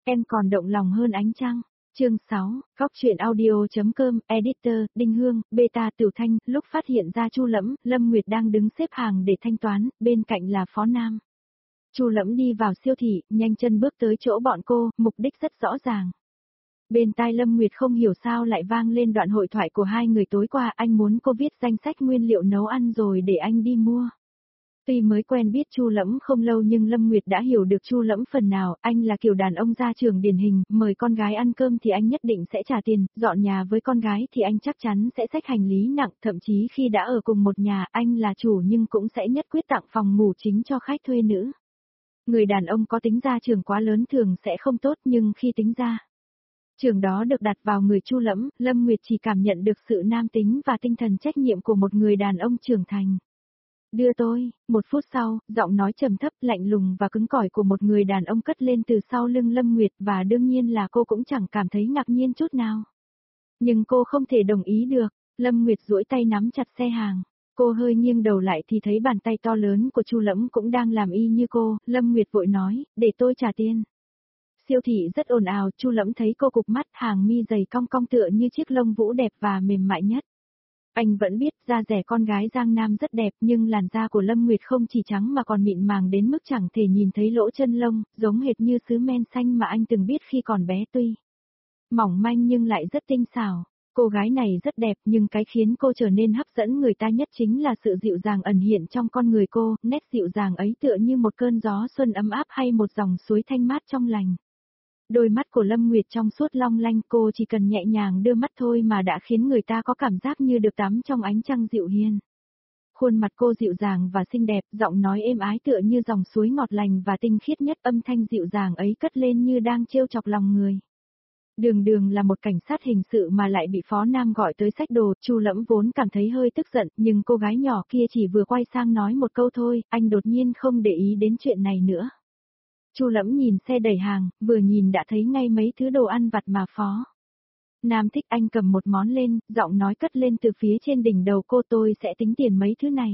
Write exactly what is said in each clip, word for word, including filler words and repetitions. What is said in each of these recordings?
Em còn động lòng hơn ánh trăng. Chương sáu, Góc truyện audio.com, editor, Đinh Hương, Beta Tiểu Thanh, lúc phát hiện ra Chu Lẫm, Lâm Nguyệt đang đứng xếp hàng để thanh toán, bên cạnh là Phó Nam. Chu Lẫm đi vào siêu thị, nhanh chân bước tới chỗ bọn cô, mục đích rất rõ ràng. Bên tai Lâm Nguyệt không hiểu sao lại vang lên đoạn hội thoại của hai người tối qua, anh muốn cô viết danh sách nguyên liệu nấu ăn rồi để anh đi mua. Tuy mới quen biết Chu Lẫm không lâu nhưng Lâm Nguyệt đã hiểu được Chu Lẫm phần nào, anh là kiểu đàn ông gia trưởng điển hình, mời con gái ăn cơm thì anh nhất định sẽ trả tiền, dọn nhà với con gái thì anh chắc chắn sẽ xách hành lý nặng, thậm chí khi đã ở cùng một nhà, anh là chủ nhưng cũng sẽ nhất quyết tặng phòng ngủ chính cho khách thuê nữ. Người đàn ông có tính gia trưởng quá lớn thường sẽ không tốt, nhưng khi tính gia trưởng đó được đặt vào người Chu Lẫm, Lâm Nguyệt chỉ cảm nhận được sự nam tính và tinh thần trách nhiệm của một người đàn ông trưởng thành. Đưa tôi, một phút sau, giọng nói trầm thấp, lạnh lùng và cứng cỏi của một người đàn ông cất lên từ sau lưng Lâm Nguyệt, và đương nhiên là cô cũng chẳng cảm thấy ngạc nhiên chút nào. Nhưng cô không thể đồng ý được, Lâm Nguyệt duỗi tay nắm chặt xe hàng. Cô hơi nghiêng đầu lại thì thấy bàn tay to lớn của Chu Lẫm cũng đang làm y như cô, Lâm Nguyệt vội nói, để tôi trả tiền. Siêu thị rất ồn ào, Chu Lẫm thấy cô cụp mắt, hàng mi dày cong cong tựa như chiếc lông vũ đẹp và mềm mại nhất. Anh vẫn biết da rẻ con gái Giang Nam rất đẹp, nhưng làn da của Lâm Nguyệt không chỉ trắng mà còn mịn màng đến mức chẳng thể nhìn thấy lỗ chân lông, giống hệt như sứ men xanh mà anh từng biết khi còn bé, tuy mỏng manh nhưng lại rất tinh xảo. Cô gái này rất đẹp, nhưng cái khiến cô trở nên hấp dẫn người ta nhất chính là sự dịu dàng ẩn hiện trong con người cô, nét dịu dàng ấy tựa như một cơn gió xuân ấm áp hay một dòng suối thanh mát trong lành. Đôi mắt của Lâm Nguyệt trong suốt long lanh, cô chỉ cần nhẹ nhàng đưa mắt thôi mà đã khiến người ta có cảm giác như được tắm trong ánh trăng dịu hiền. Khuôn mặt cô dịu dàng và xinh đẹp, giọng nói êm ái tựa như dòng suối ngọt lành và tinh khiết nhất, âm thanh dịu dàng ấy cất lên như đang trêu chọc lòng người. Đường đường là một cảnh sát hình sự mà lại bị Phó Nam gọi tới xách đồ, Chu Lẫm vốn cảm thấy hơi tức giận, nhưng cô gái nhỏ kia chỉ vừa quay sang nói một câu thôi, anh đột nhiên không để ý đến chuyện này nữa. Chu Lẫm nhìn xe đẩy hàng, vừa nhìn đã thấy ngay mấy thứ đồ ăn vặt mà Phó Nam thích. Anh cầm một món lên, giọng nói cất lên từ phía trên đỉnh đầu cô, tôi sẽ tính tiền mấy thứ này.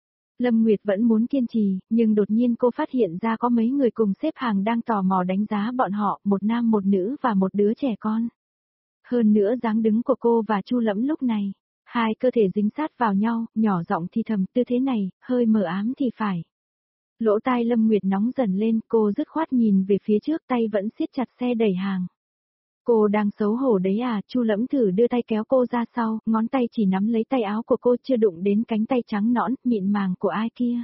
Lâm Nguyệt vẫn muốn kiên trì, nhưng đột nhiên cô phát hiện ra có mấy người cùng xếp hàng đang tò mò đánh giá bọn họ, một nam một nữ và một đứa trẻ con. Hơn nữa dáng đứng của cô và Chu Lẫm lúc này, hai cơ thể dính sát vào nhau, nhỏ giọng thì thầm, tư thế này, hơi mờ ám thì phải. Lỗ tai Lâm Nguyệt nóng dần lên, cô dứt khoát nhìn về phía trước, tay vẫn siết chặt xe đẩy hàng. Cô đang xấu hổ đấy à? Chu Lẫm thử đưa tay kéo cô ra sau, ngón tay chỉ nắm lấy tay áo của cô, chưa đụng đến cánh tay trắng nõn, mịn màng của ai kia.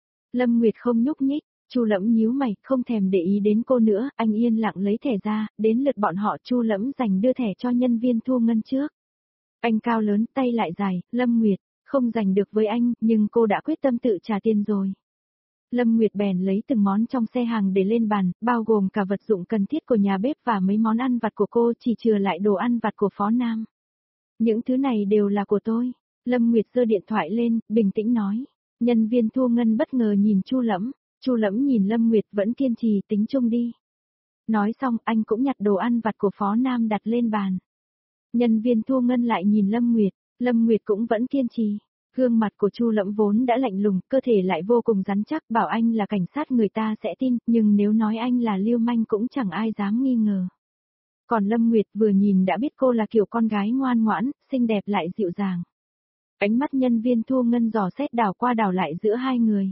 Lâm Nguyệt không nhúc nhích, Chu Lẫm nhíu mày, không thèm để ý đến cô nữa, anh yên lặng lấy thẻ ra, đến lượt bọn họ. Chu Lẫm giành đưa thẻ cho nhân viên thu ngân trước. Anh cao lớn, tay lại dài, Lâm Nguyệt, không giành được với anh, nhưng cô đã quyết tâm tự trả tiền rồi. Lâm Nguyệt bèn lấy từng món trong xe hàng để lên bàn, bao gồm cả vật dụng cần thiết của nhà bếp và mấy món ăn vặt của cô, chỉ chừa lại đồ ăn vặt của Phó Nam. Những thứ này đều là của tôi. Lâm Nguyệt giơ điện thoại lên, bình tĩnh nói. Nhân viên thu ngân bất ngờ nhìn Chu Lẫm, Chu Lẫm nhìn Lâm Nguyệt vẫn kiên trì, tính chung đi. Nói xong, anh cũng nhặt đồ ăn vặt của Phó Nam đặt lên bàn. Nhân viên thu ngân lại nhìn Lâm Nguyệt, Lâm Nguyệt cũng vẫn kiên trì. Gương mặt của Chu Lẫm vốn đã lạnh lùng, cơ thể lại vô cùng rắn chắc, bảo anh là cảnh sát người ta sẽ tin, nhưng nếu nói anh là lưu manh cũng chẳng ai dám nghi ngờ. Còn Lâm Nguyệt vừa nhìn đã biết cô là kiểu con gái ngoan ngoãn, xinh đẹp lại dịu dàng. Ánh mắt nhân viên thu ngân dò xét đảo qua đảo lại giữa hai người.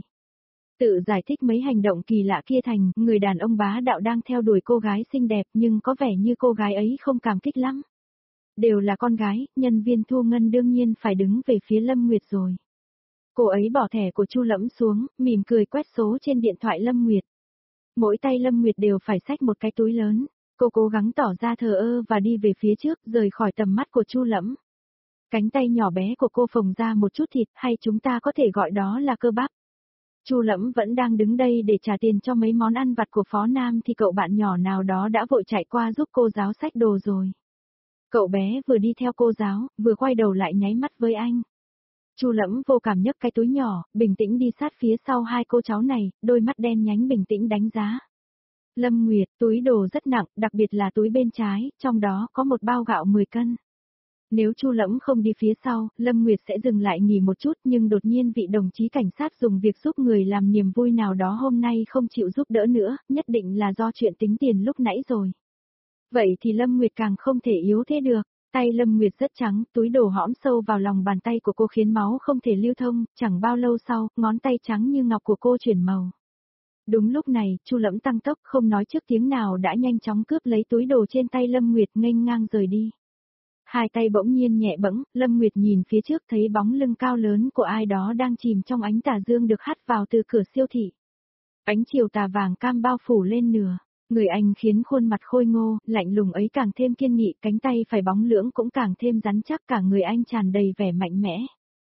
Tự giải thích mấy hành động kỳ lạ kia thành, người đàn ông bá đạo đang theo đuổi cô gái xinh đẹp nhưng có vẻ như cô gái ấy không cảm kích lắm. Đều là con gái, nhân viên thu ngân đương nhiên phải đứng về phía Lâm Nguyệt rồi. Cô ấy bỏ thẻ của Chu Lẫm xuống, mỉm cười quét số trên điện thoại Lâm Nguyệt. Mỗi tay Lâm Nguyệt đều phải xách một cái túi lớn, cô cố gắng tỏ ra thờ ơ và đi về phía trước, rời khỏi tầm mắt của Chu Lẫm. Cánh tay nhỏ bé của cô phồng ra một chút thịt, hay chúng ta có thể gọi đó là cơ bắp. Chu Lẫm vẫn đang đứng đây để trả tiền cho mấy món ăn vặt của Phó Nam thì cậu bạn nhỏ nào đó đã vội chạy qua giúp cô giáo xách đồ rồi. Cậu bé vừa đi theo cô giáo, vừa quay đầu lại nháy mắt với anh. Chu Lẫm vô cảm nhấc cái túi nhỏ, bình tĩnh đi sát phía sau hai cô cháu này, đôi mắt đen nhánh bình tĩnh đánh giá. Lâm Nguyệt, túi đồ rất nặng, đặc biệt là túi bên trái, trong đó có một bao gạo mười cân. Nếu Chu Lẫm không đi phía sau, Lâm Nguyệt sẽ dừng lại nghỉ một chút, nhưng đột nhiên vị đồng chí cảnh sát dùng việc giúp người làm niềm vui nào đó hôm nay không chịu giúp đỡ nữa, nhất định là do chuyện tính tiền lúc nãy rồi. Vậy thì Lâm Nguyệt càng không thể yếu thế được. Tay Lâm Nguyệt rất trắng, túi đồ hõm sâu vào lòng bàn tay của cô khiến máu không thể lưu thông, chẳng bao lâu sau, ngón tay trắng như ngọc của cô chuyển màu. Đúng lúc này, Chu Lẫm tăng tốc không nói trước tiếng nào đã nhanh chóng cướp lấy túi đồ trên tay Lâm Nguyệt nghênh ngang rời đi. Hai tay bỗng nhiên nhẹ bẫng, Lâm Nguyệt nhìn phía trước thấy bóng lưng cao lớn của ai đó đang chìm trong ánh tà dương được hắt vào từ cửa siêu thị. Ánh chiều tà vàng cam bao phủ lên nửa. Người anh khiến khuôn mặt khôi ngô, lạnh lùng ấy càng thêm kiên nghị, cánh tay phải bóng lưỡng cũng càng thêm rắn chắc, cả người anh tràn đầy vẻ mạnh mẽ.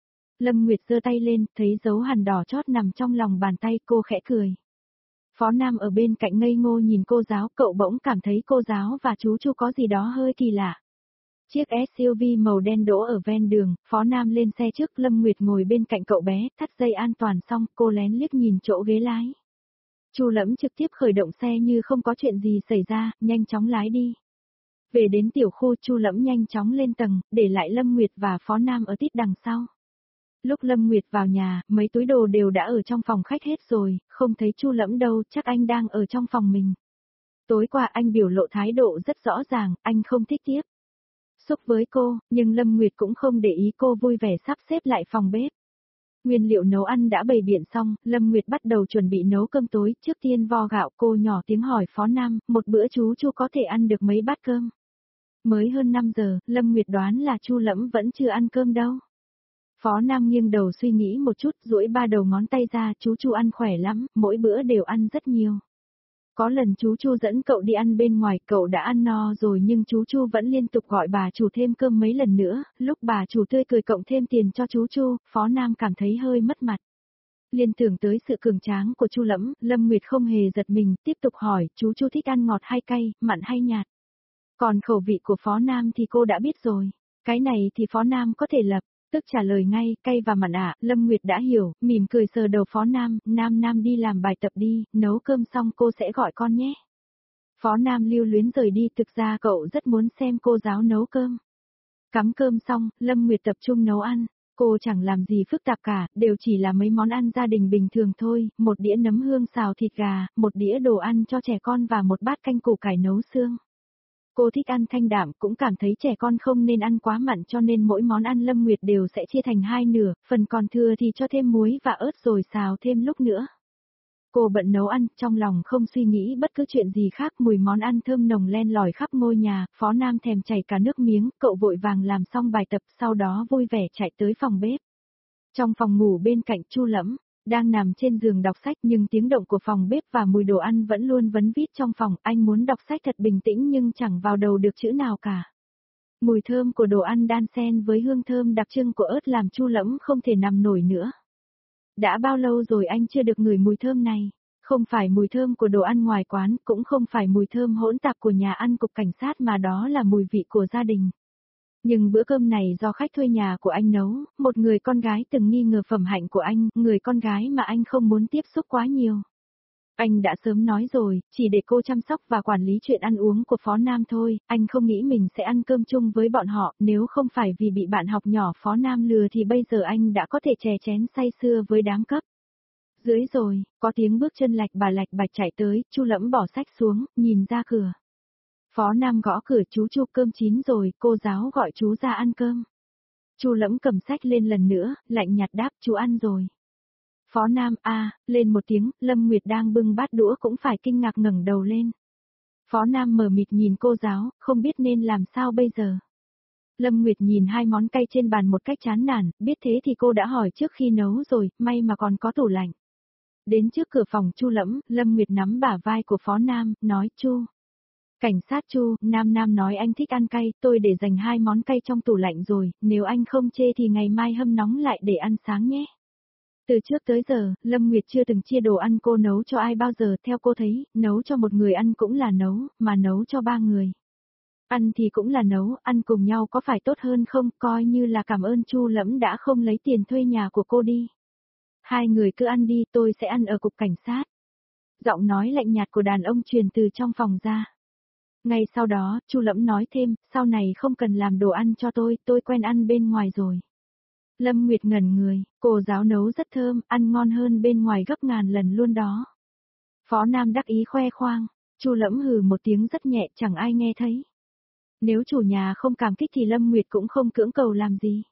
Lâm Nguyệt giơ tay lên, thấy dấu hằn đỏ chót nằm trong lòng bàn tay, cô khẽ cười. Phó Nam ở bên cạnh ngây ngô nhìn cô giáo, cậu bỗng cảm thấy cô giáo và chú Chu có gì đó hơi kỳ lạ. Chiếc ét u vê màu đen đỗ ở ven đường, Phó Nam lên xe trước, Lâm Nguyệt ngồi bên cạnh cậu bé, thắt dây an toàn xong, cô lén liếc nhìn chỗ ghế lái. Chu Lẫm trực tiếp khởi động xe như không có chuyện gì xảy ra, nhanh chóng lái đi. Về đến tiểu khu, Chu Lẫm nhanh chóng lên tầng, để lại Lâm Nguyệt và Phó Nam ở tít đằng sau. Lúc Lâm Nguyệt vào nhà, mấy túi đồ đều đã ở trong phòng khách hết rồi, không thấy Chu Lẫm đâu, chắc anh đang ở trong phòng mình. Tối qua anh biểu lộ thái độ rất rõ ràng, anh không thích tiếp xúc với cô, nhưng Lâm Nguyệt cũng không để ý, cô vui vẻ sắp xếp lại phòng bếp. Nguyên liệu nấu ăn đã bày biện xong, Lâm Nguyệt bắt đầu chuẩn bị nấu cơm tối, trước tiên vo gạo, cô nhỏ tiếng hỏi Phó Nam, một bữa chú Chu có thể ăn được mấy bát cơm. Mới hơn năm giờ, Lâm Nguyệt đoán là Chu Lẫm vẫn chưa ăn cơm đâu. Phó Nam nghiêng đầu suy nghĩ một chút, duỗi ba đầu ngón tay ra, chú Chu ăn khỏe lắm, mỗi bữa đều ăn rất nhiều. Có lần chú Chu dẫn cậu đi ăn bên ngoài, cậu đã ăn no rồi nhưng chú Chu vẫn liên tục gọi bà chủ thêm cơm mấy lần nữa, lúc bà chủ tươi cười cộng thêm tiền cho chú Chu, Phó Nam cảm thấy hơi mất mặt. Liên tưởng tới sự cường tráng của Chu Lẫm, Lâm Nguyệt không hề giật mình, tiếp tục hỏi, chú Chu thích ăn ngọt hay cay, mặn hay nhạt. Còn khẩu vị của Phó Nam thì cô đã biết rồi, cái này thì Phó Nam có thể lập. Tức trả lời ngay, cay và mặn ạ, Lâm Nguyệt đã hiểu, mỉm cười sờ đầu Phó Nam, Nam Nam đi làm bài tập đi, nấu cơm xong cô sẽ gọi con nhé. Phó Nam lưu luyến rời đi, thực ra cậu rất muốn xem cô giáo nấu cơm. Cắm cơm xong, Lâm Nguyệt tập trung nấu ăn, cô chẳng làm gì phức tạp cả, đều chỉ là mấy món ăn gia đình bình thường thôi, một đĩa nấm hương xào thịt gà, một đĩa đồ ăn cho trẻ con và một bát canh củ cải nấu xương. Cô thích ăn thanh đạm, cũng cảm thấy trẻ con không nên ăn quá mặn cho nên mỗi món ăn Lâm Nguyệt đều sẽ chia thành hai nửa, phần còn thừa thì cho thêm muối và ớt rồi xào thêm lúc nữa. Cô bận nấu ăn, trong lòng không suy nghĩ bất cứ chuyện gì khác, mùi món ăn thơm nồng len lỏi khắp ngôi nhà, Phó Nam thèm chảy cả nước miếng, cậu vội vàng làm xong bài tập, sau đó vui vẻ chạy tới phòng bếp. Trong phòng ngủ bên cạnh Chu Lẫm, đang nằm trên giường đọc sách nhưng tiếng động của phòng bếp và mùi đồ ăn vẫn luôn vấn vít trong phòng, anh muốn đọc sách thật bình tĩnh nhưng chẳng vào đầu được chữ nào cả. Mùi thơm của đồ ăn đan xen với hương thơm đặc trưng của ớt làm Chu Lẫm không thể nằm nổi nữa. Đã bao lâu rồi anh chưa được ngửi mùi thơm này, không phải mùi thơm của đồ ăn ngoài quán, cũng không phải mùi thơm hỗn tạp của nhà ăn cục cảnh sát mà đó là mùi vị của gia đình. Nhưng bữa cơm này do khách thuê nhà của anh nấu, một người con gái từng nghi ngờ phẩm hạnh của anh, người con gái mà anh không muốn tiếp xúc quá nhiều. Anh đã sớm nói rồi, chỉ để cô chăm sóc và quản lý chuyện ăn uống của Phó Nam thôi, anh không nghĩ mình sẽ ăn cơm chung với bọn họ, nếu không phải vì bị bạn học nhỏ Phó Nam lừa thì bây giờ anh đã có thể chè chén say sưa với đám cấp. Dưới rồi, có tiếng bước chân lạch bà lạch bạch chạy tới, Chu Lẫm bỏ sách xuống, nhìn ra cửa. Phó Nam gõ cửa, chú Chu cơm chín rồi, cô giáo gọi chú ra ăn cơm. Chu Lẫm cầm sách lên lần nữa, lạnh nhạt đáp chú ăn rồi. Phó Nam a à, lên một tiếng, Lâm Nguyệt đang bưng bát đũa cũng phải kinh ngạc ngẩng đầu lên. Phó Nam mờ mịt nhìn cô giáo, không biết nên làm sao bây giờ. Lâm Nguyệt nhìn hai món cay trên bàn một cách chán nản, biết thế thì cô đã hỏi trước khi nấu rồi, may mà còn có tủ lạnh. Đến trước cửa phòng Chu Lẫm, Lâm Nguyệt nắm bả vai của Phó Nam, nói Chu. Cảnh sát Chu, Nam Nam nói anh thích ăn cay, tôi để dành hai món cay trong tủ lạnh rồi, nếu anh không chê thì ngày mai hâm nóng lại để ăn sáng nhé. Từ trước tới giờ, Lâm Nguyệt chưa từng chia đồ ăn cô nấu cho ai bao giờ, theo cô thấy, nấu cho một người ăn cũng là nấu, mà nấu cho ba người. Ăn thì cũng là nấu, ăn cùng nhau có phải tốt hơn không, coi như là cảm ơn Chu Lẫm đã không lấy tiền thuê nhà của cô đi. Hai người cứ ăn đi, tôi sẽ ăn ở cục cảnh sát. Giọng nói lạnh nhạt của đàn ông truyền từ trong phòng ra. Ngay sau đó, Chu Lẫm nói thêm, sau này không cần làm đồ ăn cho tôi, tôi quen ăn bên ngoài rồi. Lâm Nguyệt ngẩn người, cô giáo nấu rất thơm, ăn ngon hơn bên ngoài gấp ngàn lần luôn đó. Phó Nam đắc ý khoe khoang, Chu Lẫm hừ một tiếng rất nhẹ, chẳng ai nghe thấy. Nếu chủ nhà không cảm kích thì Lâm Nguyệt cũng không cưỡng cầu làm gì.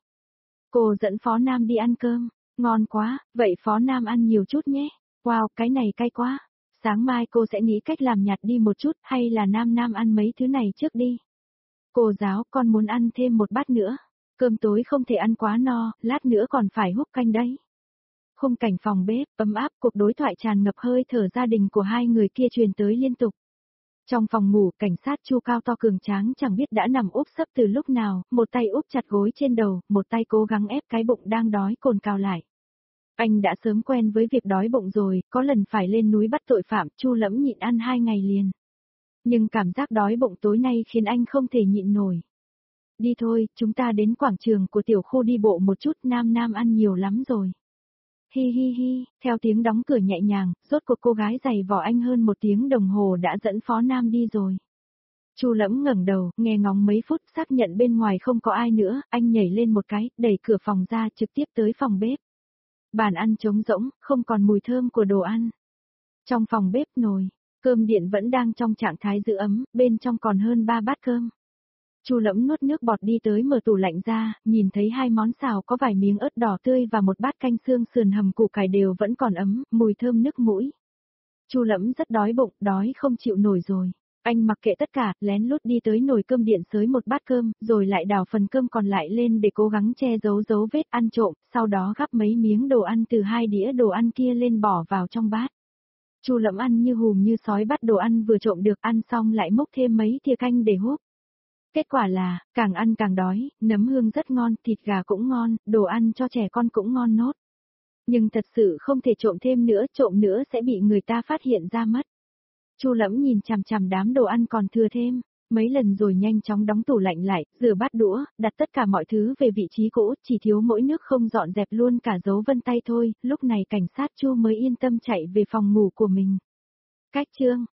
Cô dẫn Phó Nam đi ăn cơm, ngon quá, vậy Phó Nam ăn nhiều chút nhé. Wow, cái này cay quá. Sáng mai cô sẽ nghĩ cách làm nhạt đi một chút, hay là Nam Nam ăn mấy thứ này trước đi. Cô giáo, con muốn ăn thêm một bát nữa. Cơm tối không thể ăn quá no, lát nữa còn phải húp canh đấy. Khung cảnh phòng bếp, ấm áp, cuộc đối thoại tràn ngập hơi thở gia đình của hai người kia truyền tới liên tục. Trong phòng ngủ, cảnh sát Chu cao to cường tráng chẳng biết đã nằm úp sấp từ lúc nào, một tay úp chặt gối trên đầu, một tay cố gắng ép cái bụng đang đói cồn cào lại. Anh đã sớm quen với việc đói bụng rồi, có lần phải lên núi bắt tội phạm, Chu Lẫm nhịn ăn hai ngày liền. Nhưng cảm giác đói bụng tối nay khiến anh không thể nhịn nổi. Đi thôi, chúng ta đến quảng trường của tiểu khu đi bộ một chút, Nam Nam ăn nhiều lắm rồi. Hi hi hi, theo tiếng đóng cửa nhẹ nhàng, rốt cuộc cô gái giày vò anh hơn một tiếng đồng hồ đã dẫn Phó Nam đi rồi. Chu Lẫm ngẩng đầu, nghe ngóng mấy phút, xác nhận bên ngoài không có ai nữa, anh nhảy lên một cái, đẩy cửa phòng ra, trực tiếp tới phòng bếp. Bàn ăn trống rỗng, không còn mùi thơm của đồ ăn. Trong phòng bếp nồi, cơm điện vẫn đang trong trạng thái giữ ấm, bên trong còn hơn ba bát cơm. Chu Lẫm nuốt nước bọt đi tới mở tủ lạnh ra, nhìn thấy hai món xào có vài miếng ớt đỏ tươi và một bát canh xương sườn hầm củ cải đều vẫn còn ấm, mùi thơm nức mũi. Chu Lẫm rất đói bụng, đói không chịu nổi rồi. Anh mặc kệ tất cả, lén lút đi tới nồi cơm điện xới một bát cơm, rồi lại đảo phần cơm còn lại lên để cố gắng che giấu dấu vết ăn trộm, sau đó gắp mấy miếng đồ ăn từ hai đĩa đồ ăn kia lên bỏ vào trong bát. Chu Lẫm ăn như hùm như sói bắt đồ ăn vừa trộm được, ăn xong lại múc thêm mấy thìa canh để húp. Kết quả là, càng ăn càng đói, nấm hương rất ngon, thịt gà cũng ngon, đồ ăn cho trẻ con cũng ngon nốt. Nhưng thật sự không thể trộm thêm nữa, trộm nữa sẽ bị người ta phát hiện ra mất. Chu Lẫm nhìn chằm chằm đám đồ ăn còn thừa thêm, mấy lần rồi nhanh chóng đóng tủ lạnh lại, rửa bát đũa, đặt tất cả mọi thứ về vị trí cũ, chỉ thiếu mỗi nước không dọn dẹp luôn cả dấu vân tay thôi, lúc này cảnh sát Chu mới yên tâm chạy về phòng ngủ của mình. Cách chương